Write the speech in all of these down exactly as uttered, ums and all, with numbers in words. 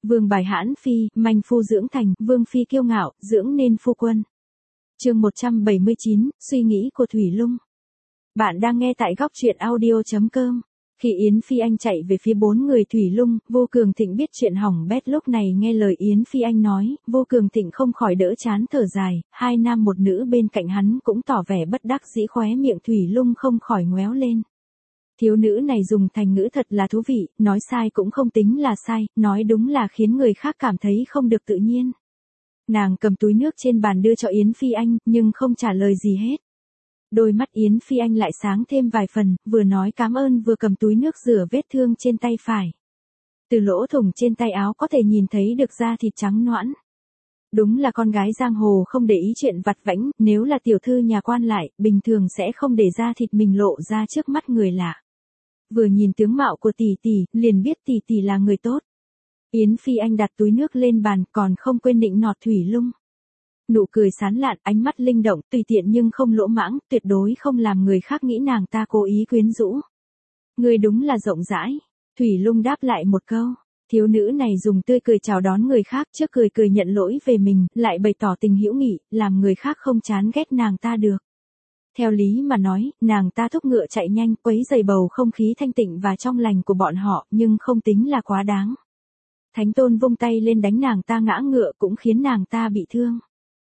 Vương bài hãn phi, manh phu dưỡng thành, vương phi kiêu ngạo, dưỡng nên phu quân. Chương một trăm bảy mươi chín, suy nghĩ của Thủy Lung. Bạn đang nghe tại góc truyện audio chấm com. Khi Yến Phi Anh chạy về phía bốn người Thủy Lung, Vô Cường Thịnh biết chuyện hỏng bét, lúc này nghe lời Yến Phi Anh nói, Vô Cường Thịnh không khỏi đỡ chán thở dài, hai nam một nữ bên cạnh hắn cũng tỏ vẻ bất đắc dĩ, khóe miệng Thủy Lung không khỏi ngoéo lên. Thiếu nữ này dùng thành ngữ thật là thú vị, nói sai cũng không tính là sai, nói đúng là khiến người khác cảm thấy không được tự nhiên. Nàng cầm túi nước trên bàn đưa cho Yến Phi Anh, nhưng không trả lời gì hết. Đôi mắt Yến Phi Anh lại sáng thêm vài phần, vừa nói cảm ơn vừa cầm túi nước rửa vết thương trên tay phải. Từ lỗ thủng trên tay áo có thể nhìn thấy được da thịt trắng nõn. Đúng là con gái giang hồ không để ý chuyện vặt vãnh, nếu là tiểu thư nhà quan lại, bình thường sẽ không để da thịt mình lộ ra trước mắt người lạ. Vừa nhìn tướng mạo của tỷ tỷ, liền biết tỷ tỷ là người tốt. Yến Phi Anh đặt túi nước lên bàn, còn không quên nịnh nọt Thủy Lung. Nụ cười sán lạn, ánh mắt linh động, tùy tiện nhưng không lỗ mãng, tuyệt đối không làm người khác nghĩ nàng ta cố ý quyến rũ. Người đúng là rộng rãi. Thủy Lung đáp lại một câu. Thiếu nữ này dùng tươi cười chào đón người khác, trước cười cười nhận lỗi về mình, lại bày tỏ tình hữu nghị, làm người khác không chán ghét nàng ta được. Theo lý mà nói, nàng ta thúc ngựa chạy nhanh, quấy rầy bầu không khí thanh tịnh và trong lành của bọn họ, nhưng không tính là quá đáng. Thánh Tôn vung tay lên đánh nàng ta ngã ngựa cũng khiến nàng ta bị thương.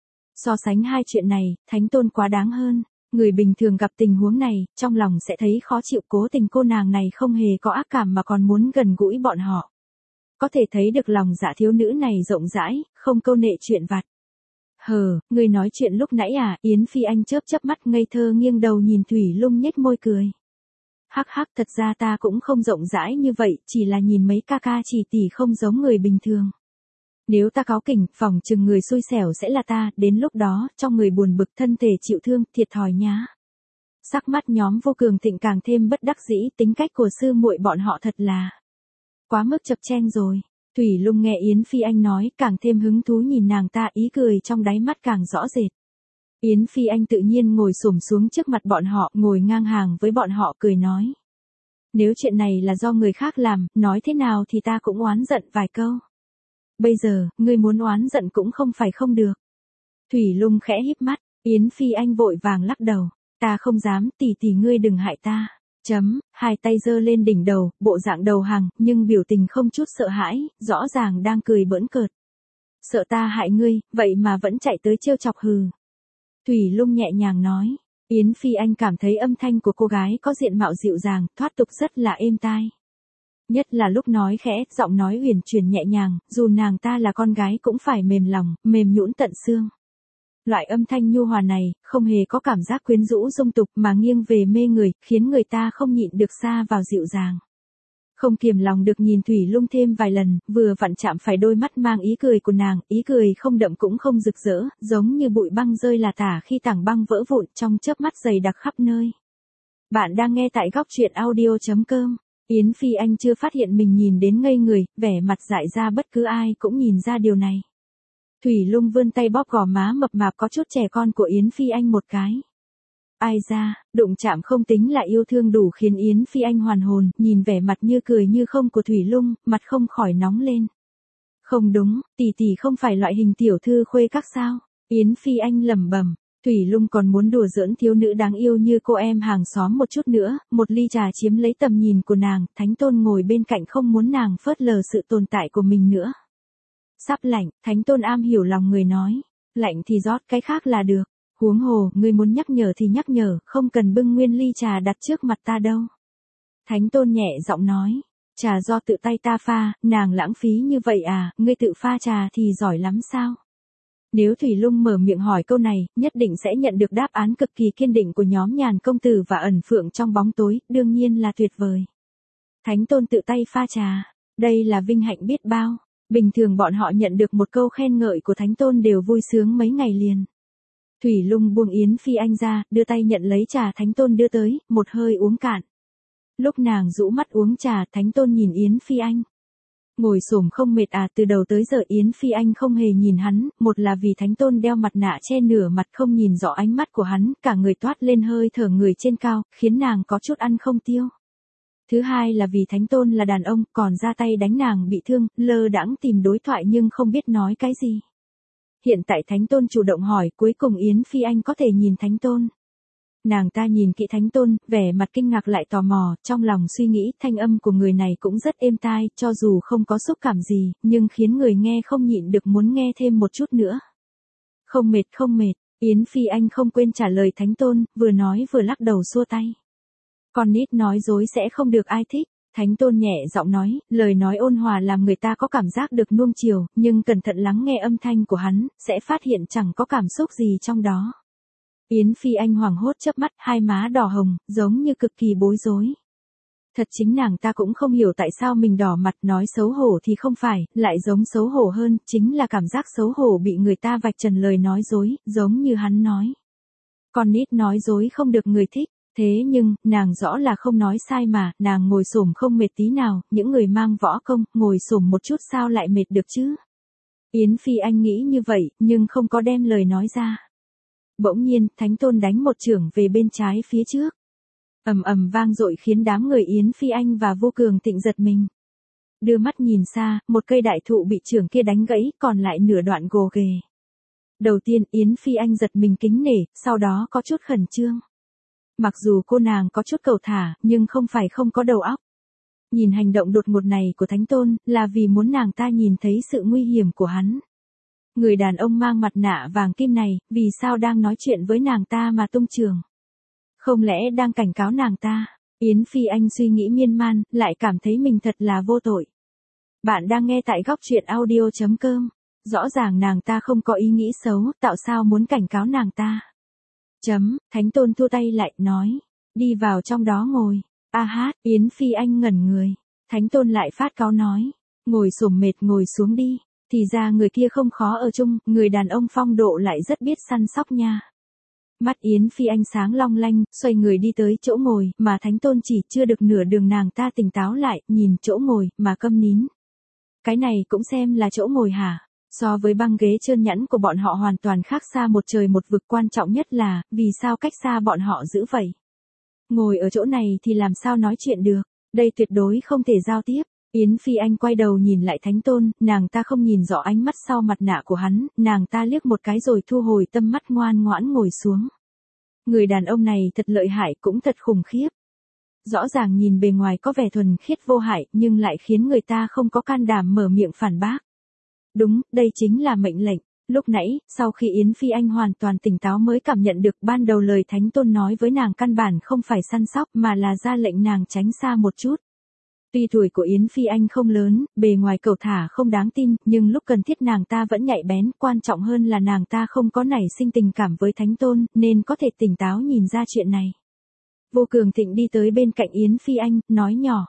So sánh hai chuyện này, Thánh Tôn quá đáng hơn. Người bình thường gặp tình huống này, trong lòng sẽ thấy khó chịu, cố tình cô nàng này không hề có ác cảm mà còn muốn gần gũi bọn họ. Có thể thấy được lòng dạ thiếu nữ này rộng rãi, không câu nệ chuyện vặt. Hờ, người nói chuyện lúc nãy à? Yến Phi Anh chớp chớp mắt ngây thơ nghiêng đầu nhìn Thủy Lung nhếch môi cười. Hắc hắc, thật ra ta cũng không rộng rãi như vậy, chỉ là nhìn mấy ca ca chỉ tỷ không giống người bình thường. Nếu ta cáu kỉnh, phỏng chừng người xui xẻo sẽ là ta, đến lúc đó, trong người buồn bực thân thể chịu thương, thiệt thòi nhá. Sắc mắt nhóm Vô Cường Thịnh càng thêm bất đắc dĩ, tính cách của sư muội bọn họ thật là quá mức chập chênh rồi. Thủy Lung nghe Yến Phi Anh nói, càng thêm hứng thú nhìn nàng ta, ý cười trong đáy mắt càng rõ rệt. Yến Phi Anh tự nhiên ngồi xổm xuống trước mặt bọn họ, ngồi ngang hàng với bọn họ cười nói. Nếu chuyện này là do người khác làm, nói thế nào thì ta cũng oán giận vài câu. Bây giờ, ngươi muốn oán giận cũng không phải không được. Thủy Lung khẽ híp mắt, Yến Phi Anh vội vàng lắc đầu. Ta không dám, tỷ tỷ ngươi đừng hại ta. Chấm, hai tay giơ lên đỉnh đầu, bộ dạng đầu hàng, nhưng biểu tình không chút sợ hãi, rõ ràng đang cười bỡn cợt. Sợ ta hại ngươi, vậy mà vẫn chạy tới trêu chọc hừ. Thủy Lung nhẹ nhàng nói. Yến Phi Anh cảm thấy âm thanh của cô gái có diện mạo dịu dàng, thoát tục rất là êm tai. Nhất là lúc nói khẽ, giọng nói uyển chuyển nhẹ nhàng, dù nàng ta là con gái cũng phải mềm lòng, mềm nhũn tận xương. Loại âm thanh nhu hòa này, không hề có cảm giác quyến rũ dung tục mà nghiêng về mê người, khiến người ta không nhịn được xa vào dịu dàng. Không kiềm lòng được nhìn Thủy Lung thêm vài lần, vừa vặn chạm phải đôi mắt mang ý cười của nàng, ý cười không đậm cũng không rực rỡ, giống như bụi băng rơi là tả khi tảng băng vỡ vụn trong chớp mắt dày đặc khắp nơi. Bạn đang nghe tại góc truyện audio chấm com. Yến Phi Anh chưa phát hiện mình nhìn đến ngây người, vẻ mặt dại ra bất cứ ai cũng nhìn ra điều này. Thủy Lung vươn tay bóp gò má mập mạp có chút trẻ con của Yến Phi Anh một cái. Ai ra, đụng chạm không tính là yêu thương đủ khiến Yến Phi Anh hoàn hồn, nhìn vẻ mặt như cười như không của Thủy Lung, mặt không khỏi nóng lên. Không đúng, tỷ tỷ không phải loại hình tiểu thư khuê các sao? Yến Phi Anh lẩm bẩm. Thủy Lung còn muốn đùa giỡn thiếu nữ đáng yêu như cô em hàng xóm một chút nữa, một ly trà chiếm lấy tầm nhìn của nàng, Thánh Tôn ngồi bên cạnh không muốn nàng phớt lờ sự tồn tại của mình nữa. Sắp lạnh, Thánh Tôn am hiểu lòng người nói, lạnh thì rót cái khác là được, huống hồ, ngươi muốn nhắc nhở thì nhắc nhở, không cần bưng nguyên ly trà đặt trước mặt ta đâu. Thánh Tôn nhẹ giọng nói, trà do tự tay ta pha, nàng lãng phí như vậy à, ngươi tự pha trà thì giỏi lắm sao? Nếu Thủy Lung mở miệng hỏi câu này, nhất định sẽ nhận được đáp án cực kỳ kiên định của nhóm Nhàn công tử và ẩn phượng trong bóng tối, đương nhiên là tuyệt vời. Thánh Tôn tự tay pha trà, đây là vinh hạnh biết bao. Bình thường bọn họ nhận được một câu khen ngợi của Thánh Tôn đều vui sướng mấy ngày liền. Thủy Lung buông Yến Phi Anh ra, đưa tay nhận lấy trà Thánh Tôn đưa tới, một hơi uống cạn. Lúc nàng rũ mắt uống trà, Thánh Tôn nhìn Yến Phi Anh. Ngồi xổm không mệt à? Từ đầu tới giờ Yến Phi Anh không hề nhìn hắn, một là vì Thánh Tôn đeo mặt nạ che nửa mặt không nhìn rõ ánh mắt của hắn, cả người toát lên hơi thở người trên cao, khiến nàng có chút ăn không tiêu. Thứ hai là vì Thánh Tôn là đàn ông, còn ra tay đánh nàng bị thương, lơ đãng tìm đối thoại nhưng không biết nói cái gì. Hiện tại Thánh Tôn chủ động hỏi, cuối cùng Yến Phi Anh có thể nhìn Thánh Tôn. Nàng ta nhìn kỹ Thánh Tôn, vẻ mặt kinh ngạc lại tò mò, trong lòng suy nghĩ thanh âm của người này cũng rất êm tai, cho dù không có xúc cảm gì, nhưng khiến người nghe không nhịn được muốn nghe thêm một chút nữa. Không mệt không mệt, Yến Phi Anh không quên trả lời Thánh Tôn, vừa nói vừa lắc đầu xua tay. Con nít nói dối sẽ không được ai thích. Thánh Tôn nhẹ giọng nói, lời nói ôn hòa làm người ta có cảm giác được nuông chiều, nhưng cẩn thận lắng nghe âm thanh của hắn, sẽ phát hiện chẳng có cảm xúc gì trong đó. Yến Phi Anh hoảng hốt chớp mắt, hai má đỏ hồng, giống như cực kỳ bối rối. Thật chính nàng ta cũng không hiểu tại sao mình đỏ mặt, nói xấu hổ thì không phải, lại giống xấu hổ hơn, chính là cảm giác xấu hổ bị người ta vạch trần lời nói dối, giống như hắn nói. Con nít nói dối không được người thích. Thế nhưng, nàng rõ là không nói sai mà, nàng ngồi xổm không mệt tí nào, những người mang võ công, ngồi xổm một chút sao lại mệt được chứ? Yến Phi Anh nghĩ như vậy, nhưng không có đem lời nói ra. Bỗng nhiên, Thánh Tôn đánh một chưởng về bên trái phía trước. Ầm ầm vang dội khiến đám người Yến Phi Anh và Vô Cường Thịnh giật mình. Đưa mắt nhìn xa, một cây đại thụ bị chưởng kia đánh gãy, còn lại nửa đoạn gồ ghề. Đầu tiên Yến Phi Anh giật mình kính nể, sau đó có chút khẩn trương. Mặc dù cô nàng có chút cầu thả, nhưng không phải không có đầu óc. Nhìn hành động đột ngột này của Thánh Tôn, là vì muốn nàng ta nhìn thấy sự nguy hiểm của hắn. Người đàn ông mang mặt nạ vàng kim này, vì sao đang nói chuyện với nàng ta mà tung chưởng? Không lẽ đang cảnh cáo nàng ta? Yến Phi Anh suy nghĩ miên man, lại cảm thấy mình thật là vô tội. Bạn đang nghe tại góc truyện audio chấm com. Rõ ràng nàng ta không có ý nghĩ xấu, tạo sao muốn cảnh cáo nàng ta? Chấm, Thánh Tôn thu tay lại, nói. Đi vào trong đó ngồi. A hát, Yến Phi Anh ngẩn người. Thánh Tôn lại phát cáo nói. Ngồi xổm mệt ngồi xuống đi. Thì ra người kia không khó ở chung, người đàn ông phong độ lại rất biết săn sóc nha. Mắt Yến Phi Anh sáng long lanh, xoay người đi tới chỗ ngồi, mà Thánh Tôn chỉ chưa được nửa đường nàng ta tỉnh táo lại, nhìn chỗ ngồi, mà câm nín. Cái này cũng xem là chỗ ngồi hả? So với băng ghế trơn nhẵn của bọn họ hoàn toàn khác xa một trời một vực, quan trọng nhất là, vì sao cách xa bọn họ dữ vậy? Ngồi ở chỗ này thì làm sao nói chuyện được, đây tuyệt đối không thể giao tiếp. Yến Phi Anh quay đầu nhìn lại Thánh Tôn, nàng ta không nhìn rõ ánh mắt sau mặt nạ của hắn, nàng ta liếc một cái rồi thu hồi tâm mắt, ngoan ngoãn ngồi xuống. Người đàn ông này thật lợi hại, cũng thật khủng khiếp. Rõ ràng nhìn bề ngoài có vẻ thuần khiết vô hại, nhưng lại khiến người ta không có can đảm mở miệng phản bác. Đúng, đây chính là mệnh lệnh. Lúc nãy, sau khi Yến Phi Anh hoàn toàn tỉnh táo mới cảm nhận được ban đầu lời Thánh Tôn nói với nàng căn bản không phải săn sóc mà là ra lệnh nàng tránh xa một chút. Tuy tuổi của Yến Phi Anh không lớn, bề ngoài cầu thả không đáng tin, nhưng lúc cần thiết nàng ta vẫn nhạy bén, quan trọng hơn là nàng ta không có nảy sinh tình cảm với Thánh Tôn, nên có thể tỉnh táo nhìn ra chuyện này. Vô Cường Thịnh đi tới bên cạnh Yến Phi Anh, nói nhỏ.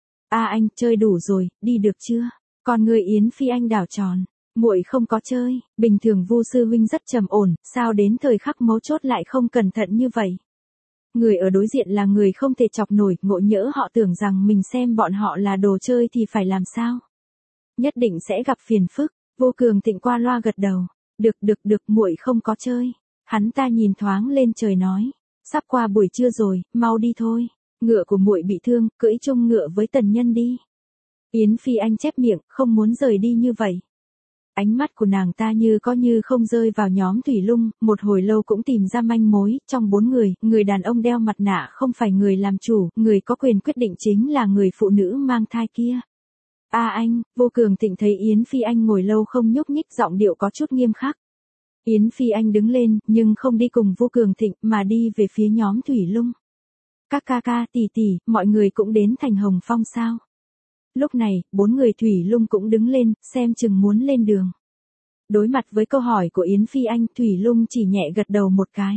A anh, chơi đủ rồi, đi được chưa? Còn người Yến Phi Anh đảo tròn. Muội không có chơi, bình thường Vu sư huynh rất trầm ổn, sao đến thời khắc mấu chốt lại không cẩn thận như vậy? Người ở đối diện là người không thể chọc nổi, ngộ nhỡ họ tưởng rằng mình xem bọn họ là đồ chơi thì phải làm sao? Nhất định sẽ gặp phiền phức. Vô Cường Thịnh qua loa gật đầu. Được được được, muội không có chơi. Hắn ta nhìn thoáng lên trời nói. Sắp qua buổi trưa rồi, mau đi thôi. Ngựa của muội bị thương, cưỡi chung ngựa với tần nhân đi. Yến Phi Anh chép miệng, không muốn rời đi như vậy. Ánh mắt của nàng ta như có như không rơi vào nhóm Thủy Lung, một hồi lâu cũng tìm ra manh mối, trong bốn người, người đàn ông đeo mặt nạ không phải người làm chủ, người có quyền quyết định chính là người phụ nữ mang thai kia. A à anh, Vô Cường Thịnh thấy Yến Phi Anh ngồi lâu không nhúc nhích, giọng điệu có chút nghiêm khắc. Yến Phi Anh đứng lên, nhưng không đi cùng Vô Cường Thịnh, mà đi về phía nhóm Thủy Lung. Các ca ca, tỷ tỷ, mọi người cũng đến thành Hồng Phong sao? Lúc này, bốn người Thủy Lung cũng đứng lên, xem chừng muốn lên đường. Đối mặt với câu hỏi của Yến Phi Anh, Thủy Lung chỉ nhẹ gật đầu một cái.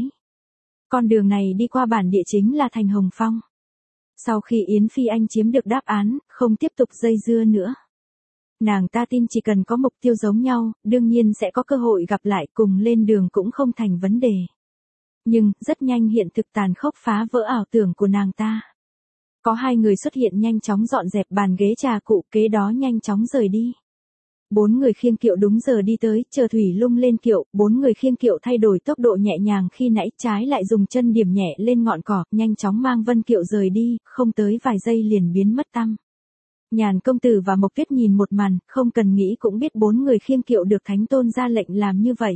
Con đường này đi qua bản địa chính là thành Hồng Phong. Sau khi Yến Phi Anh chiếm được đáp án, không tiếp tục dây dưa nữa. Nàng ta tin chỉ cần có mục tiêu giống nhau, đương nhiên sẽ có cơ hội gặp lại, cùng lên đường cũng không thành vấn đề. Nhưng, rất nhanh hiện thực tàn khốc phá vỡ ảo tưởng của nàng ta. Có hai người xuất hiện nhanh chóng dọn dẹp bàn ghế trà cụ, kế đó nhanh chóng rời đi. bốn người khiêng kiệu đúng giờ đi tới, chờ Thủy Lung lên kiệu, bốn người khiêng kiệu thay đổi tốc độ nhẹ nhàng khi nãy, trái lại dùng chân điểm nhẹ lên ngọn cỏ, nhanh chóng mang Vân kiệu rời đi, không tới vài giây liền biến mất tăm. Nhàn công tử và Mộc Tuyết nhìn một màn, không cần nghĩ cũng biết bốn người khiêng kiệu được Thánh Tôn ra lệnh làm như vậy.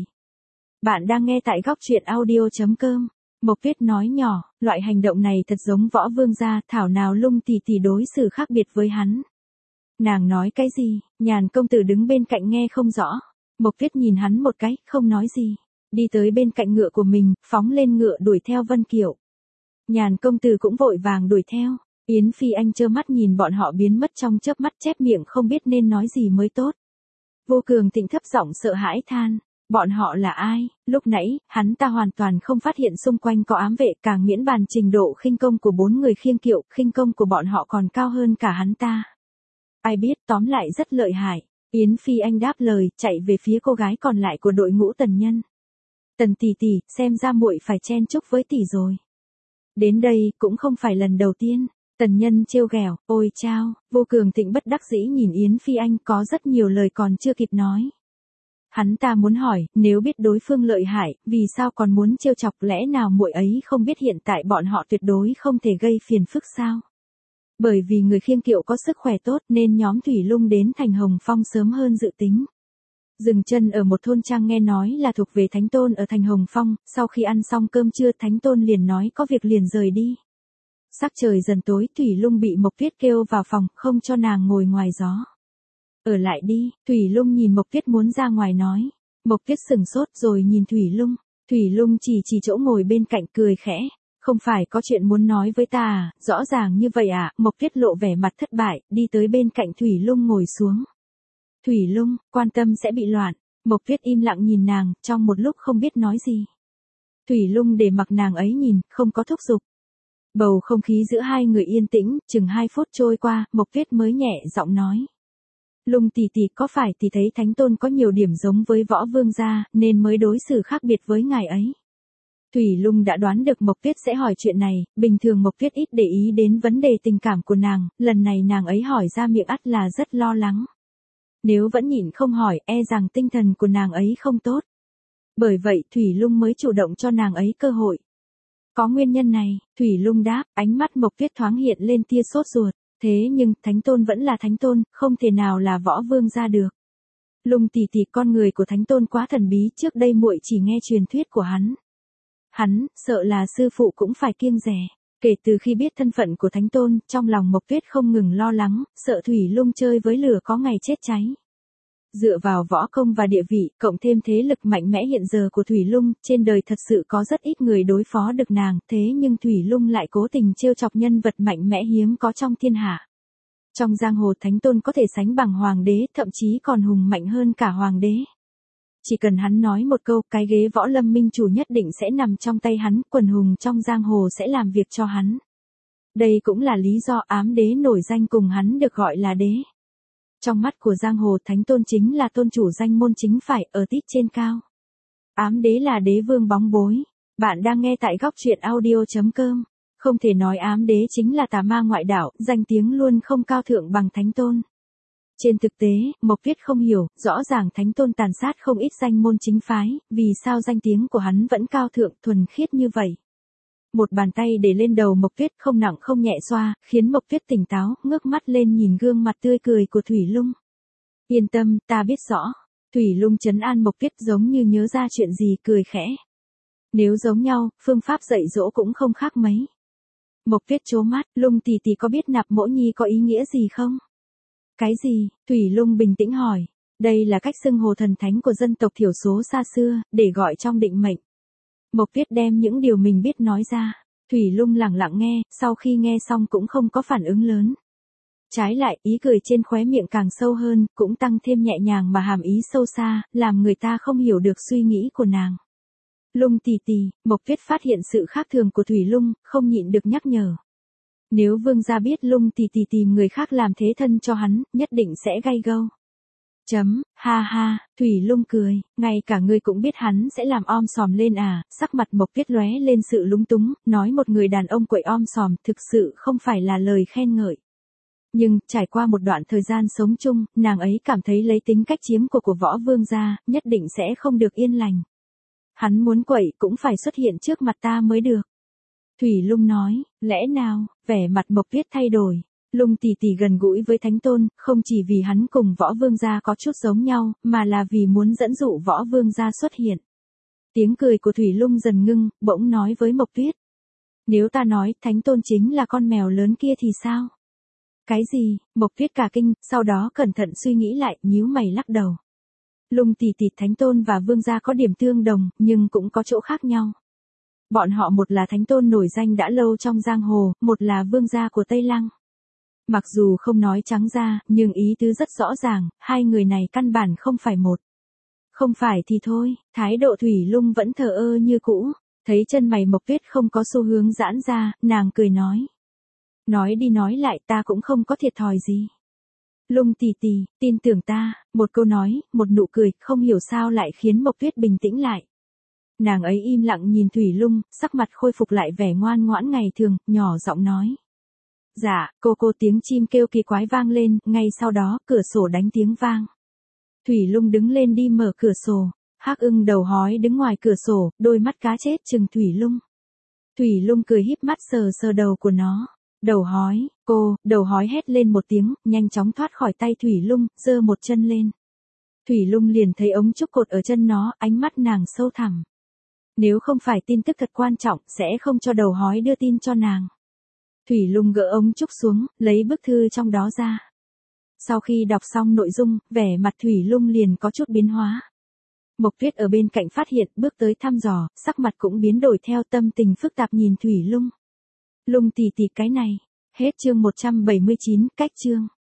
Bạn đang nghe tại góc truyện audio.com. Mộc Tuyết nói nhỏ, loại hành động này thật giống Võ Vương gia, thảo nào Lung tỷ tỷ đối xử khác biệt với hắn. Nàng nói cái gì? Nhàn công tử đứng bên cạnh nghe không rõ. Mộc Tuyết nhìn hắn một cái, không nói gì. Đi tới bên cạnh ngựa của mình, phóng lên ngựa đuổi theo Vân kiệu. Nhàn công tử cũng vội vàng đuổi theo. Yến Phi Anh trơ mắt nhìn bọn họ biến mất trong chớp mắt, chép miệng không biết nên nói gì mới tốt. Vô Cường Thịnh thấp giọng sợ hãi than. Bọn họ là ai? Lúc nãy, hắn ta hoàn toàn không phát hiện xung quanh có ám vệ, càng miễn bàn trình độ khinh công của bốn người khiêng kiệu, khinh công của bọn họ còn cao hơn cả hắn ta. Ai biết, tóm lại rất lợi hại. Yến Phi Anh đáp lời, chạy về phía cô gái còn lại của đội ngũ Tần Nhân. Tần tỷ tỷ, xem ra muội phải chen chúc với tỷ rồi. Đến đây, cũng không phải lần đầu tiên. Tần Nhân trêu ghẹo, ôi chao, Vô Cường Thịnh bất đắc dĩ nhìn Yến Phi Anh, có rất nhiều lời còn chưa kịp nói. Hắn ta muốn hỏi, nếu biết đối phương lợi hại, vì sao còn muốn trêu chọc, lẽ nào muội ấy không biết hiện tại bọn họ tuyệt đối không thể gây phiền phức sao? Bởi vì người khiêng kiệu có sức khỏe tốt nên nhóm Thủy Lung đến thành Hồng Phong sớm hơn dự tính. Dừng chân ở một thôn trang nghe nói là thuộc về Thánh Tôn ở thành Hồng Phong, sau khi ăn xong cơm trưa Thánh Tôn liền nói có việc liền rời đi. Sắc trời dần tối, Thủy Lung bị Mộc Tuyết kêu vào phòng, không cho nàng ngồi ngoài gió. Ở lại đi, Thủy Lung nhìn Mộc Tuyết muốn ra ngoài nói. Mộc Tuyết sửng sốt rồi nhìn Thủy Lung. Thủy Lung chỉ chỉ chỗ ngồi bên cạnh cười khẽ. Không phải có chuyện muốn nói với ta à, rõ ràng như vậy à, Mộc Tuyết lộ vẻ mặt thất bại, đi tới bên cạnh Thủy Lung ngồi xuống. Thủy Lung, quan tâm sẽ bị loạn. Mộc Tuyết im lặng nhìn nàng, trong một lúc không biết nói gì. Thủy Lung để mặc nàng ấy nhìn, không có thúc giục. Bầu không khí giữa hai người yên tĩnh, chừng hai phút trôi qua, Mộc Tuyết mới nhẹ giọng nói. Lung tỷ tỷ, có phải tỷ thấy Thánh Tôn có nhiều điểm giống với Võ Vương gia, nên mới đối xử khác biệt với ngài ấy? Thủy Lung đã đoán được Mộc Tuyết sẽ hỏi chuyện này, bình thường Mộc Tuyết ít để ý đến vấn đề tình cảm của nàng, lần này nàng ấy hỏi ra miệng ắt là rất lo lắng. Nếu vẫn nhịn không hỏi, e rằng tinh thần của nàng ấy không tốt. Bởi vậy Thủy Lung mới chủ động cho nàng ấy cơ hội. Có nguyên nhân này, Thủy Lung đáp, ánh mắt Mộc Tuyết thoáng hiện lên tia sốt ruột. Thế nhưng, Thánh Tôn vẫn là Thánh Tôn, không thể nào là Võ Vương gia được. Lung tỷ tỷ, con người của Thánh Tôn quá thần bí, trước đây muội chỉ nghe truyền thuyết của hắn. Hắn, sợ là sư phụ cũng phải kiêng dè. Kể từ khi biết thân phận của Thánh Tôn, trong lòng Mộc Tuyết không ngừng lo lắng, sợ Thủy Lung chơi với lửa có ngày chết cháy. Dựa vào võ công và địa vị, cộng thêm thế lực mạnh mẽ hiện giờ của Thủy Lung, trên đời thật sự có rất ít người đối phó được nàng, thế nhưng Thủy Lung lại cố tình trêu chọc nhân vật mạnh mẽ hiếm có trong thiên hạ. Trong giang hồ Thánh Tôn có thể sánh bằng hoàng đế, thậm chí còn hùng mạnh hơn cả hoàng đế. Chỉ cần hắn nói một câu, cái ghế võ lâm minh chủ nhất định sẽ nằm trong tay hắn, quần hùng trong giang hồ sẽ làm việc cho hắn. Đây cũng là lý do ám đế nổi danh cùng hắn được gọi là đế. Trong mắt của giang hồ, Thánh Tôn chính là tôn chủ danh môn chính phải, ở tít trên cao. Ám đế là đế vương bóng bối. Bạn đang nghe tại góc truyện audio.com. Không thể nói ám đế chính là tà ma ngoại đạo, danh tiếng luôn không cao thượng bằng Thánh Tôn. Trên thực tế, Mộc Tuyết không hiểu, rõ ràng Thánh Tôn tàn sát không ít danh môn chính phái, vì sao danh tiếng của hắn vẫn cao thượng, thuần khiết như vậy. Một bàn tay để lên đầu Mộc Tuyết không nặng không nhẹ xoa, khiến Mộc Tuyết tỉnh táo, ngước mắt lên nhìn gương mặt tươi cười của Thủy Lung. Yên tâm, ta biết rõ. Thủy Lung trấn an Mộc Tuyết giống như nhớ ra chuyện gì, cười khẽ. Nếu giống nhau, phương pháp dạy dỗ cũng không khác mấy. Mộc Tuyết trố mắt, Lung tỷ tỷ có biết nạp mỗ nhi có ý nghĩa gì không? Cái gì? Thủy Lung bình tĩnh hỏi. Đây là cách xưng hồ thần thánh của dân tộc thiểu số xa xưa, để gọi trong định mệnh. Mộc Tuyết đem những điều mình biết nói ra. Thủy Lung lặng lặng nghe, sau khi nghe xong cũng không có phản ứng lớn. Trái lại, ý cười trên khóe miệng càng sâu hơn, cũng tăng thêm nhẹ nhàng mà hàm ý sâu xa, làm người ta không hiểu được suy nghĩ của nàng. Lung tỷ tỷ, Mộc Tuyết phát hiện sự khác thường của Thủy Lung, không nhịn được nhắc nhở. Nếu vương gia biết Lung tỷ tỷ tìm người khác làm thế thân cho hắn, nhất định sẽ gay gâu. Chấm, ha ha, Thủy Lung cười, ngay cả ngươi cũng biết hắn sẽ làm om sòm lên à, sắc mặt Mộc Tuyết lóe lên sự lúng túng, nói một người đàn ông quậy om sòm thực sự không phải là lời khen ngợi. Nhưng, trải qua một đoạn thời gian sống chung, nàng ấy cảm thấy lấy tính cách chiếm của của Võ Vương gia, nhất định sẽ không được yên lành. Hắn muốn quậy cũng phải xuất hiện trước mặt ta mới được. Thủy Lung nói, lẽ nào, vẻ mặt Mộc Tuyết thay đổi. Lung tỷ tỷ gần gũi với Thánh Tôn, không chỉ vì hắn cùng Võ Vương gia có chút giống nhau, mà là vì muốn dẫn dụ Võ Vương gia xuất hiện. Tiếng cười của Thủy Lung dần ngưng, bỗng nói với Mộc Tuyết. Nếu ta nói Thánh Tôn chính là con mèo lớn kia thì sao? Cái gì? Mộc Tuyết cả kinh, sau đó cẩn thận suy nghĩ lại, nhíu mày lắc đầu. Lung tỷ tỷ, Thánh Tôn và Vương gia có điểm tương đồng, nhưng cũng có chỗ khác nhau. Bọn họ một là Thánh Tôn nổi danh đã lâu trong giang hồ, một là Vương gia của Tây Lăng. Mặc dù không nói trắng ra, nhưng ý tứ rất rõ ràng, hai người này căn bản không phải một. Không phải thì thôi, thái độ Thủy Lung vẫn thờ ơ như cũ, thấy chân mày Mộc Tuyết không có xu hướng giãn ra, nàng cười nói. Nói đi nói lại ta cũng không có thiệt thòi gì. Lung tỷ tỷ, tin tưởng ta, một câu nói, một nụ cười, không hiểu sao lại khiến Mộc Tuyết bình tĩnh lại. Nàng ấy im lặng nhìn Thủy Lung, sắc mặt khôi phục lại vẻ ngoan ngoãn ngày thường, nhỏ giọng nói. Dạ, cô cô tiếng chim kêu kỳ quái vang lên, ngay sau đó, cửa sổ đánh tiếng vang. Thủy Lung đứng lên đi mở cửa sổ, Hắc Ưng đầu hói đứng ngoài cửa sổ, đôi mắt cá chết chừng Thủy Lung. Thủy Lung cười híp mắt sờ sờ đầu của nó. Đầu hói, cô, đầu hói hét lên một tiếng, nhanh chóng thoát khỏi tay Thủy Lung, giơ một chân lên. Thủy Lung liền thấy ống trúc cột ở chân nó, ánh mắt nàng sâu thẳm. Nếu không phải tin tức thật quan trọng, sẽ không cho đầu hói đưa tin cho nàng. Thủy Lung gỡ ống trúc xuống, lấy bức thư trong đó ra. Sau khi đọc xong nội dung, vẻ mặt Thủy Lung liền có chút biến hóa. Mộc Tuyết ở bên cạnh phát hiện, bước tới thăm dò, sắc mặt cũng biến đổi theo, tâm tình phức tạp nhìn Thủy Lung. Lung tỷ tỷ, cái này. Hết chương một trăm bảy mươi chín, cách chương.